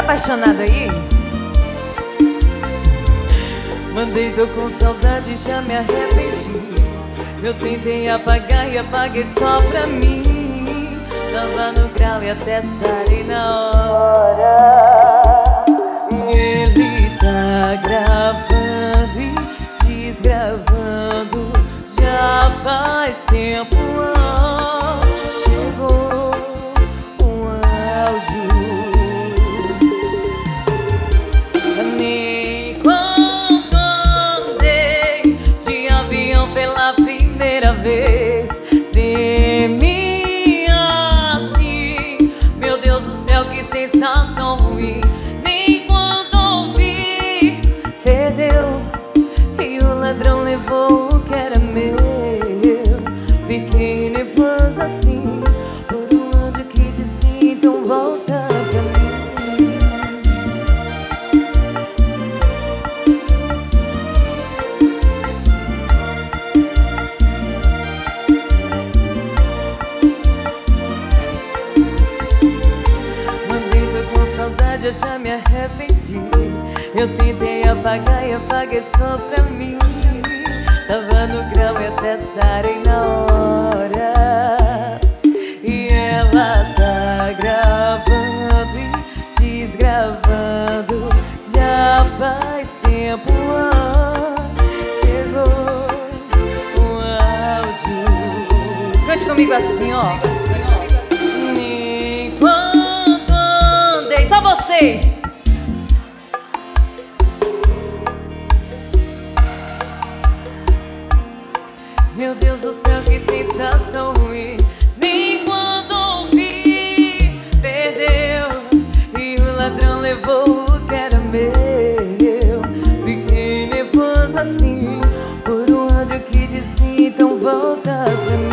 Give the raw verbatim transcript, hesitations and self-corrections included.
apaixonado aí? Mandei, tô com saudade, já me arrependi. Eu tentei apagar e apaguei só pra mim. Tava no grau e até sarei na hora. Ele tá gravando e desgravando já faz tempo. Ah, chegou um áudio. Nem quando andei de avião pela primeira vez tremi assim. Meu Deus do céu, que sensação ruim. Nem quando ouvi, perdeu e o ladrão levou o que era meu. Fiquei nervoso assim por um áudio que dizia: então volta pra mim. Mandei, tô com saudade, eu já me arrependi. Eu tentei apagar e apaguei só pra mim. Tava no grau e até sarei na hora. E ela tá gravando e desgravando já faz tempo. Ah, chegou um áudio. Cante comigo assim, ó. Enquanto andei, Só vocês. meu Deus do céu, que sensação ruim. Nem quando ouvi, perdeu e o ladrão levou o que era meu. Fiquei nervoso assim por um áudio que dizia: então volta pra mim.